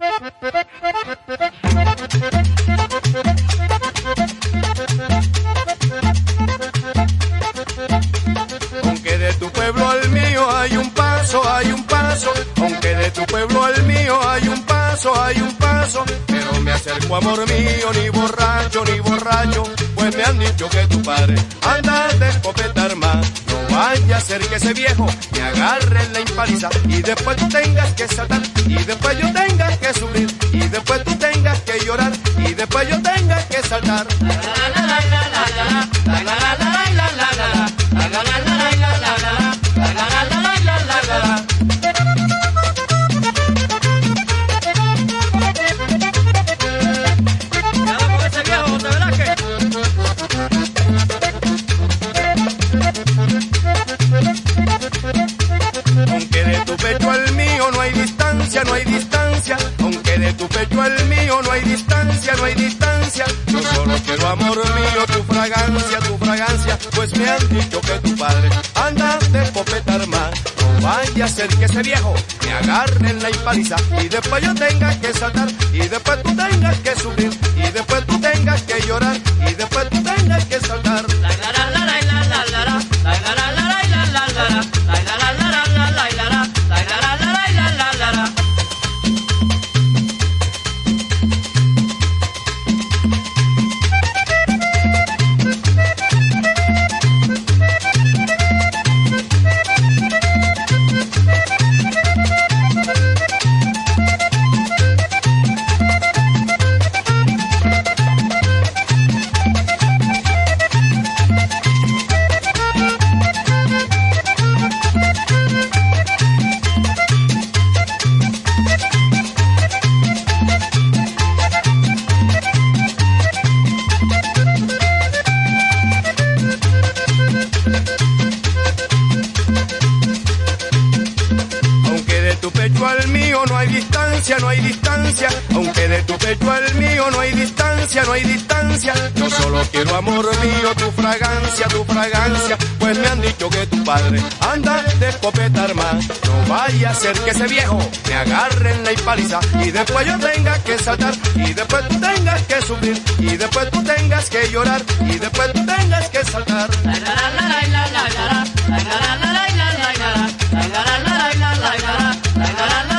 Aunque de tu pueblo al mío hay un paso, aunque de tu pueblo al mío hay un paso, pero me acerco, amor mío, ni borracho, pues me han dicho que tu padre anda de escopeta armada. No vaya a ser que ese viejo me agarre en la impaliza y después tú tengas que saltar, y después yo tenga que sufrir, y después tú tengas que llorar, y después yo tenga que saltar. Aunque de tu pecho al mío no hay distancia, aunque de tu pecho al mío no hay distancia, yo solo quiero, amor mío, tu fragancia, pues me han dicho que tu padre anda de escopeta armada. No vaya a ser que ese viejo me agarre en la impaliza y después yo tenga que saltar, y después tú tengas que sufrir, y después tú tengas que llorar, y después tú tengas que saltar. Aunque de tu pecho al mío no hay distancia, aunque de tu pecho al mío no hay distancia, yo solo quiero, amor mío, tu fragancia, pues me han dicho que tu padre anda de escopeta armada. No vaya a ser que ese viejo me agarre en la impaliza y después yo tenga que saltar, y después tú tengas que sufrir, y después tú tengas que llorar, y después tú tengas que saltar. La